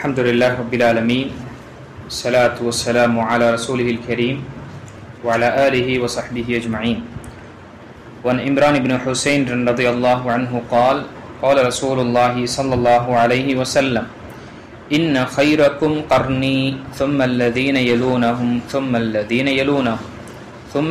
الحمدلله رب العالمين الصلاة والسلام على رسوله الكريم وعلى آله وصحبه أجمعين. وعن عمران بن حسين رضي الله عنه قال قال رسول الله صلى الله عليه وسلم إن خيركم قرني ثم الذين يلونهم ثم الذين يلونهم ثم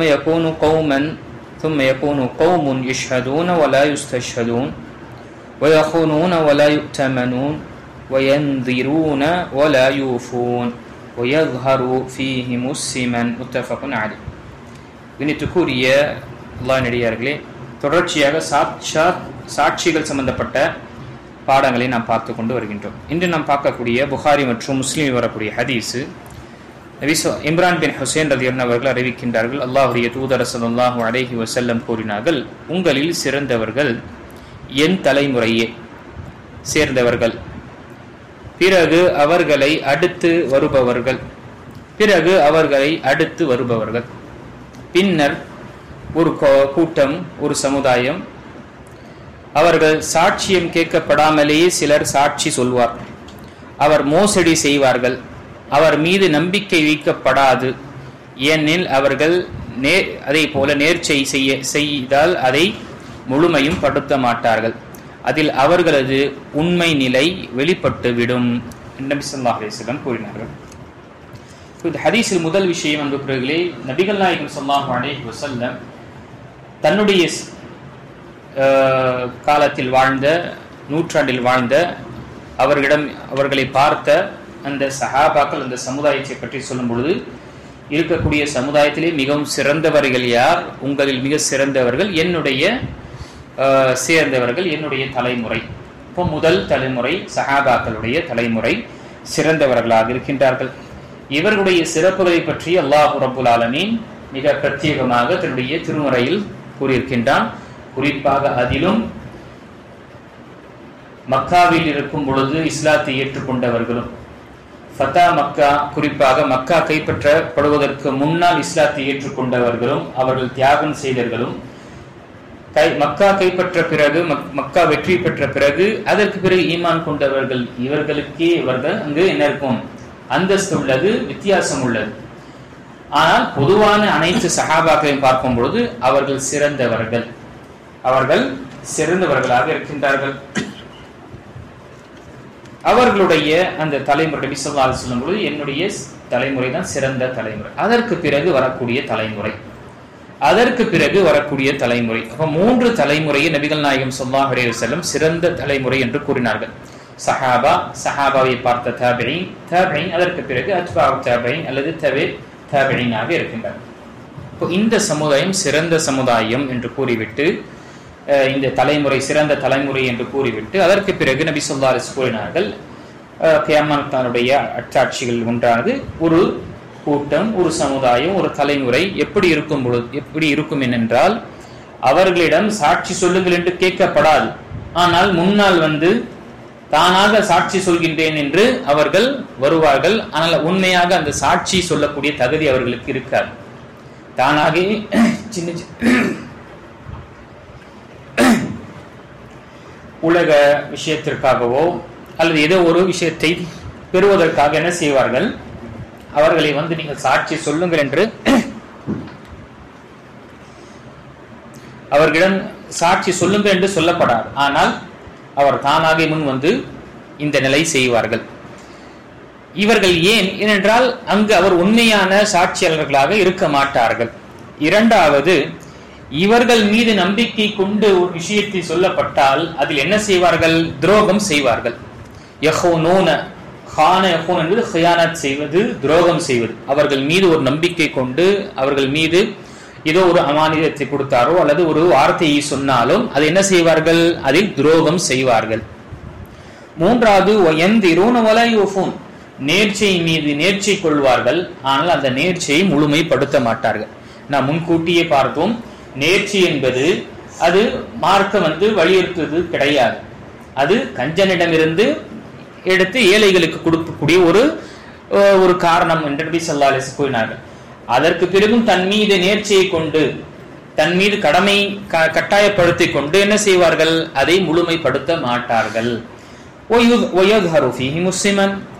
يكون قوم يشهدون ولا يستشهدون ويخونون ولا يؤتمنون وينذرون ولا يوفون ويظهر فيهم السمن متفق عليه. வினித்துக்குரிய அல்லாஹ்வின் அடியார்களே, தொடர்ச்சியாக சாட்சிகள் சம்பந்தப்பட்ட பாடங்களை நாம் பார்த்து கொண்டு வருகின்றோம். இன்று நாம் பார்க்கக்கூடிய புகாரி மற்றும் முஸ்லிமில் வரக்கூடிய ஹதீஸ், இம்ரான் பின் ஹுசைன் ரலியல்லாஹு அவர்கள் அறிவிக்கின்றார்கள், அல்லாஹ்வுடைய தூதர் ஸல்லல்லாஹு அலைஹி வஸல்லம் கூறினார்கள், உங்களில் சிறந்தவர்கள் என் தலைமுறையே சேர்ந்தவர்கள், பிறகு அவர்களை அடுத்து வருபவர்கள், பின்னர் ஒரு கூட்டம், ஒரு சமுதாயம், அவர்கள் சாட்சியம் கேட்கப்படாமலேயே சிலர் சாட்சி சொல்வார், அவர் மோசடி செய்வார்கள், அவர் மீது நம்பிக்கை வைக்கப்படாது, ஏனெனில் அவர்கள் அதே போல நேர்ச்சை செய்தால் அதை முழுமையும் படுத்த மாட்டார்கள், அதில் அவர்களது உண்மை நிலை வெளிப்பட்டுவிடும் நபி ஸல்லல்லாஹு அலைஹி வஸல்லம் கூறினார்கள். இந்த ஹதீஸில் முதல் விஷயம் அன்புக்குரியவர்களே, நபிகள் நாயகம் ஸல்லல்லாஹு அலைஹி வஸல்லம் தன்னுடைய காலத்தில் வாழ்ந்த, நூற்றாண்டில் வாழ்ந்த அவர்களை பார்த்த அந்த சஹாபாக்கள், அந்த சமுதாயத்தை பற்றி சொல்லும் பொழுது, இருக்கக்கூடிய சமுதாயத்திலே மிகவும் சிறந்தவர்கள் யார், உங்களில் மிக சிறந்தவர்கள் சேர்ந்தவர்கள் என்னுடைய தலைமுறை. இப்போ முதல் தலைமுறை சஹாபாக்களுடைய தலைமுறை சிறந்தவர்களாக இருக்கின்றார்கள். இவர்களுடைய சிறப்புகளை பற்றி அல்லாஹ் ரப்புல் ஆலமீன் மிக பிரத்யேகமாக தன்னுடைய திருமறையில் கூறியிருக்கின்றான். குறிப்பாக அதிலும் மக்காவில் இருக்கும் பொழுது இஸ்லாத்தை ஏற்றுக்கொண்டவர்களும், ஃபதா மக்கா, குறிப்பாக மக்கா கைப்பற்றப்படுவதற்கு முன்னால் இஸ்லாத்தை ஏற்றுக்கொண்டவர்களும், அவர்கள் தியாகம் செய்தவர்களும், மக்கா கைப்பற்ற பிறகு, மக்கா வெற்றி பெற்ற பிறகு, அதற்கு பிறகு ஈமான் கொண்டவர்கள், இவர்களுக்கே அங்கு என்ன இருக்கும், அந்தஸ்து உள்ளது, வித்தியாசம் உள்ளது. ஆனால் பொதுவான அனைத்து சஹாபாக்களையும் பார்க்கும் பொழுது அவர்கள் சிறந்தவர்களாக இருக்கின்றார்கள். அவர்களுடைய அந்த தலைமுறை நபி ஸல்லல்லாஹு அலைஹி வஸல்லம் பொழுது என்னுடைய தலைமுறை தான் சிறந்த தலைமுறை, அதற்கு பிறகு வரக்கூடிய தலைமுறை, அப்ப 3 தலைமுறையை நபிகள் நாயகம் ஸல்லல்லாஹு அலைஹி வஸல்லம் சிறந்த தலைமுறை என்று கூறினார்கள். சஹாபாவை பார்த்த தாபிஈன், அதற்கு பிறகு அத்பாஉ தாபிஈன் அல்லது தாபிஈனாக இருக்கின்றார்கள். இப்போ இந்த சமுதாயம் சிறந்த சமுதாயம் என்று கூறிவிட்டு, இந்த தலைமுறை சிறந்த தலைமுறை என்று கூறிவிட்டு, அதற்கு பிறகு நபி ஸல்லல்லாஹு அலைஹி வஸல்லம் கூறினார்கள், கியாமத்துடைய அச்சாட்சிகள் ஒன்றானது, ஒரு கூட்டம், ஒரு சமுதாயம், ஒரு தலைமுறை எப்படி இருக்கும் என்றால், அவர்களிடம் சாட்சி சொல்லுங்கள் என்று கேட்கப்படாது, ஆனால் முன்னால் வந்து தானாக சாட்சி சொல்கின்றேன் என்று அவர்கள் வருவார்கள். ஆனால் உண்மையாக அந்த சாட்சி சொல்லக்கூடிய தகுதி அவர்களுக்கு இருக்காது. தானாக சின்ன உலக விஷயத்திற்காகவோ அல்லது ஏதோ ஒரு விஷயத்தை பெறுவதற்காக என்ன செய்வார்கள், அவர்களை வந்து நீங்கள் சாட்சி சொல்லுங்கள் என்று அவர்களிடம் சாட்சி சொல்லுங்கள் என்று சொல்லப்படாது. ஆனால் அவர் தானாக முன் வந்து இந்த நிலை செய்வார்கள். இவர்கள் ஏனென்றால் அங்கு அவர் உண்மையான சாட்சியாளர்களாக இருக்க மாட்டார்கள். இரண்டாவது, இவர்கள் மீது நம்பிக்கை கொண்டு ஒரு விஷயத்தை சொல்லப்பட்டால் அதில் என்ன செய்வார்கள், துரோகம் செய்வார்கள். என்பது ஹியானத் செய்வது, துரோகம் செய்வது. அவர்கள் மீது ஒரு நம்பிக்கை கொண்டு, அவர்கள் மீது ஏதோ ஒரு அமானிதத்தை கொடுத்தாரோ அல்லது ஒரு வார்த்தையை சொன்னாலும் அது என்ன செய்வார்கள், அதில் துரோகம் செய்வார்கள். மூன்றாவது, நேர்ச்சை மீது நேர்ச்சை கொள்வார்கள், ஆனால் அந்த நேர்ச்சையை முழுமைப்படுத்த மாட்டார்கள். நாம் முன்கூட்டியே பார்த்தோம், நேர்ச்சி என்பது அது மார்க்கம் வலியுறுத்துவது கிடையாது. அது கஞ்சனிடமிருந்து எடுத்து ஏழைகளுக்கு கொடுக்கக்கூடிய ஒரு காரணம் என்று நபி ஸல்லல்லாஹு அலைஹி வஸல்லம் கூறினார்கள். அதற்கு பிறகும் தன் மீது நேர்ச்சியை கொண்டு, தன் மீது கடமை கட்டாயப்படுத்திக் கொண்டு என்ன செய்வார்கள், அதை முழுமைப்படுத்த மாட்டார்கள்.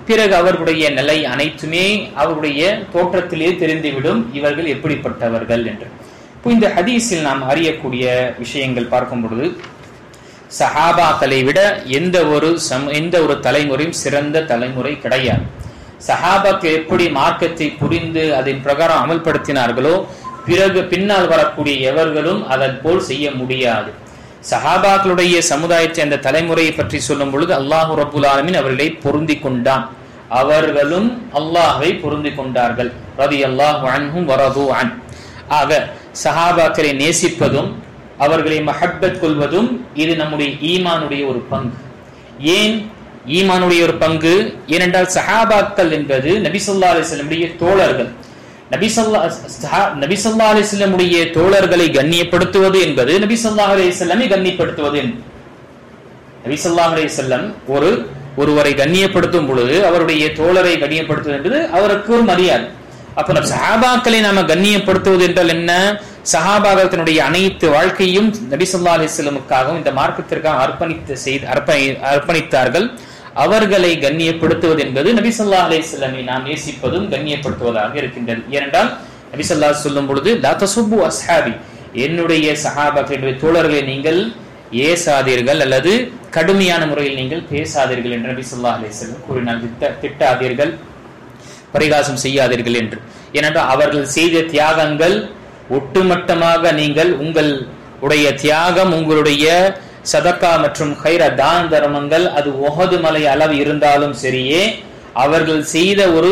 பிறகு அவர்களுடைய நிலை அனைத்துமே அவருடைய தோற்றத்திலே தெரிந்துவிடும் இவர்கள் எப்படிப்பட்டவர்கள் என்று. இந்த ஹதீஸில் நாம் அறியக்கூடிய விஷயங்கள் பார்க்கும் பொழுது, சஹாபாக்களை விட எந்த ஒரு தலைமுறையும் சிறந்த தலைமுறை கிடையாது. சஹாபாக்கள் எப்படி மார்க்கத்தை புரிந்து அதன் பிரகாரம் அமல்படுத்தினார்களோ பிறகு பின்னால் வரக்கூடிய எவர்களும் அதன் போல் செய்ய முடியாது. சஹாபாக்களுடைய சமுதாயத்தை அந்த தலைமுறையை பற்றி சொல்லும் பொழுது அல்லாஹு ரப்புல் ஆலமீன் அவர்களை பொருந்தி கொண்டான், அவர்களும் அல்லாஹ்வை பொருந்தி கொண்டார்கள். ரலியல்லாஹு அன்ஹும் வரது அன். ஆக சஹாபாக்களை நேசிப்பதும் அவர்களை மஹப்பத் கொள்வதும் இது நம்முடைய ஈமானுடைய ஒரு பங்கு. ஏன் ஈமானுடைய ஒரு பங்கு? ஏனென்றால் சஹாபாக்கள் என்பது நபி ஸல்லல்லாஹு அலைஹி வஸல்லம் தோழர்கள். நபி ஸல்லல்லாஹு அலைஹி வஸல்லம் தோழர்களை கண்ணியப்படுத்துவது என்பது நபி ஸல்லல்லாஹு அலைஹி வஸல்லம் கண்ணியப்படுத்துவது. நபி ஸல்லல்லாஹு அலைஹி வஸல்லம் ஒருவரை கண்ணியப்படுத்தும் பொழுது அவருடைய தோழரை கண்ணியப்படுத்துவது என்பது அவருக்கு ஒரு மரியாதை. அப்ப சஹாபாக்களை நாம கண்ணியப்படுத்துவது என்றால் என்ன? சஹாபாக்களுடைய அனைத்து வாழ்க்கையும் நபி ஸல்லல்லாஹு அலைஹி வஸல்லமுக்காகவும் இந்த மார்க்கத்திற்காக அர்ப்பணித்தார்கள். அவர்களை கண்ணியப்படுத்துவது என்பது நபி ஸல்லல்லாஹு அலைஹி வஸல்லமை நாம் நேசிப்பதும் கண்ணியப்படுத்துவதாக இருக்கின்றது. ஏனென்றால் நபி ஸல்லல்லாஹு அலைஹி சொல்லும் பொழுது லா தசுப்பு அஸ்ஹாபி, என்னுடைய சஹாபாக்களுடைய தோழர்களை நீங்கள் ஏசாதீர்கள் அல்லது கடுமையான முறையில் நீங்கள் பேசாதீர்கள் என்று நபி ஸல்லல்லாஹு அலைஹி வஸல்லம் கூறினார். திட்டாதீர்கள், பரிகாசம் செய்யாதீர்கள் என்று. ஏனென்றால் அவர்கள் செய்த தியாகங்கள் ஒட்டுமொத்தமாக நீங்கள் உங்களுடைய தியாகம், உங்களுடைய சதக்கா மற்றும் ஹைர தான தர்மங்கள் அது உஹது மலை அளவு இருந்தாலும் சரியே, அவர்கள் செய்த ஒரு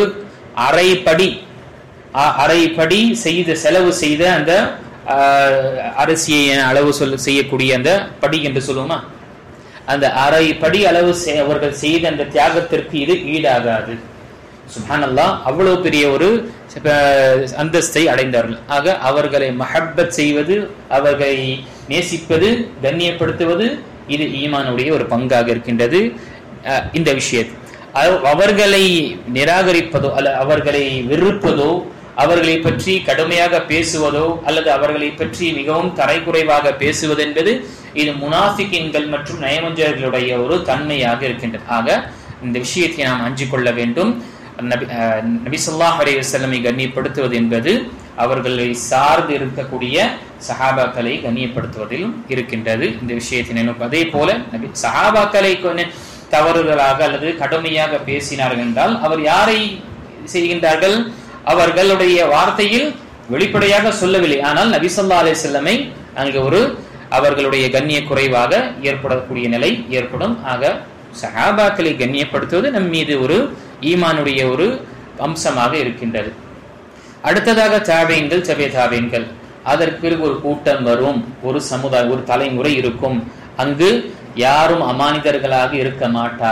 அரைப்படி செலவு செய்த அந்த அரிசியை அளவு செய்யக்கூடிய அந்த படி என்று சொல்லுவோமா, அந்த அரைப்படி அளவு அவர்கள் செய்த அந்த தியாகத்திற்கு இது ஈடாகாது. சுப்ஹானல்லாஹ், அவ்வளவு பெரிய ஒரு அந்தஸ்தை அடைந்தார்கள். ஆக அவர்களை மஹப்பத் செய்வது, அவர்களை நேசிப்பது, கண்ணியப்படுத்துவது இது ஈமானுடைய ஒரு பங்காக இருக்கின்றது. இந்த விஷயத்தில் அவர்களை நிராகரிப்பதோ அல்ல அவர்களை வெறுப்பதோ, அவர்களை பற்றி கடுமையாக பேசுவதோ அல்லது அவர்களை பற்றி மிகவும் தரைக்குறைவாக பேசுவது என்பது இது முனாஃபிகின்கள் மற்றும் நயவஞ்சர்களுடைய ஒரு தன்மையாக இருக்கின்றது. ஆக இந்த விஷயத்தை நாம் அஞ்சிக் கொள்ள வேண்டும். நபி ஸல்லல்லாஹு அலைஹி வஸல்லம் கண்ணியப்படுத்துவது என்பது அவர்களை சார்ந்து இருக்கக்கூடிய சஹாபாக்களை கண்ணியப்படுத்துவதிலும் இருக்கின்றது. இந்த விஷயத்தினை அதே போல நபி சஹாபாக்களை தவறுதலாக அல்லது கடுமையாக பேசினார்கள் என்றால் அவர் யாரை செய்கின்றார்கள்? அவர்களுடைய வார்த்தையில் வெளிப்படையாக சொல்லவில்லை, ஆனால் நபி ஸல்லல்லாஹு அலைஹி வஸல்லம் அங்கு அவர்களுடைய கண்ணிய குறைவாக ஏற்படக்கூடிய நிலை ஏற்படும். ஆக சஹாபாக்களை கண்ணியப்படுத்துவது நம் மீது ஒரு ஈமானுடைய ஒரு அம்சமாக இருக்கின்றது. அடுத்ததாக தாபீன்கள், தபே தாபீன்கள், அதற்கு பிறகு ஒரு கூட்டம் வரும், ஒரு சமுதாயம், ஒரு தலைமுறை இருக்கும். அங்கு யாரும் அமானிதர்களாக இருக்க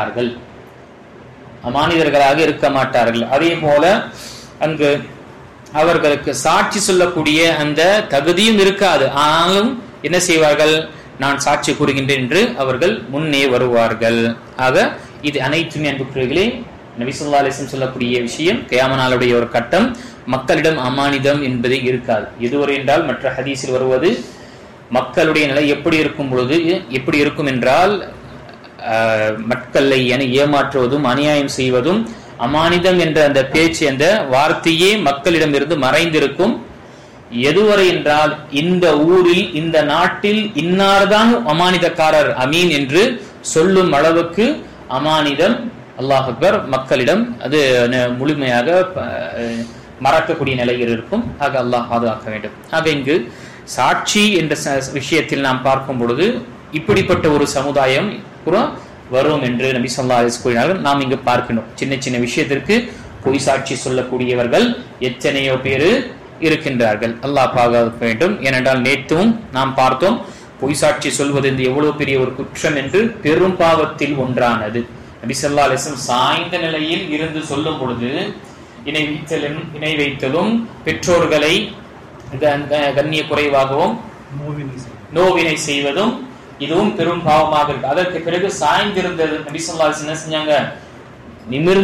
மாட்டார்கள். அதே போல அங்கு அவர்களுக்கு சாட்சி சொல்லக்கூடிய அந்த தகுதியும் இருக்காது. ஆனாலும் என்ன செய்வார்கள்? நான் சாட்சி கூறுகின்றேன் என்று அவர்கள் முன்னே வருவார்கள். ஆக இது அனைத்துமே அன்புக்குரியவர்களே நபி ஸல்லல்லாஹு அலைஹி வஸல்லம் சொல்லக்கூடிய விஷயம். கியாமத் நாளுடைய ஒரு கட்டம், மக்களிடம் அமானிதம் என்பது இருக்காது. எதுவரை என்றால் மற்ற ஹதீஸில் வருவது மக்களுடைய நிலை எப்படி இருக்கும் என்றால் மக்களை ஏமாற்றுவதும் அநியாயம் செய்வதும் அமானிதம் என்ற அந்த பேச்சு, அந்த வார்த்தையே மக்களிடம் இருந்து மறைந்திருக்கும். எதுவரை என்றால் இந்த ஊரில் இந்த நாட்டில் இன்னார்தான் அமானிதக்காரர், அமீன் என்று சொல்லும் அளவுக்கு அமானிதம் அல்லாஹ் அக்பர் மக்களிடம் அது முழுமையாக மறக்கக்கூடிய நிலையில் இருக்கும். ஆக அல்லாஹ் பாதுகாக்க வேண்டும். ஆக இங்கு சாட்சி என்ற விஷயத்தில் நாம் பார்க்கும் பொழுது இப்படிப்பட்ட ஒரு சமுதாயம் வரும் என்று நபி ஸல்லல்லாஹு அலைஹி வஸல்லம் கூறினார்கள். நாம் இங்கு பார்க்கணும், சின்ன சின்ன விஷயத்திற்கு பொய் சாட்சி சொல்லக்கூடியவர்கள் எத்தனையோ பேரு இருக்கின்றார்கள். அல்லாஹ் பாதுகாக்க வேண்டும். ஏனென்றால் நேற்றும் நாம் பார்த்தோம், பொய் சாட்சி சொல்வது எவ்வளவு பெரிய ஒரு குற்றம் என்று, பெரும் பாவத்தில் ஒன்றானது. நபி ஸல்லல்லாஹு அலைஹி வஸல்லம் சாய்ந்த நிலையில் இருந்து சொல்லும் பொழுது இணை வைத்தலும் பெற்றோர்களை கண்ணிய குறைவாகவும் நோவினை செய்வதும் இதுவும் பெரும் பாவமாக இருக்கு. அதற்கு பிறகு சாய்ந்திருந்தது நபி ஸல்லல்லாஹு அலைஹி வஸல்லம் என்ன செஞ்சாங்க? நிமிர்ந்து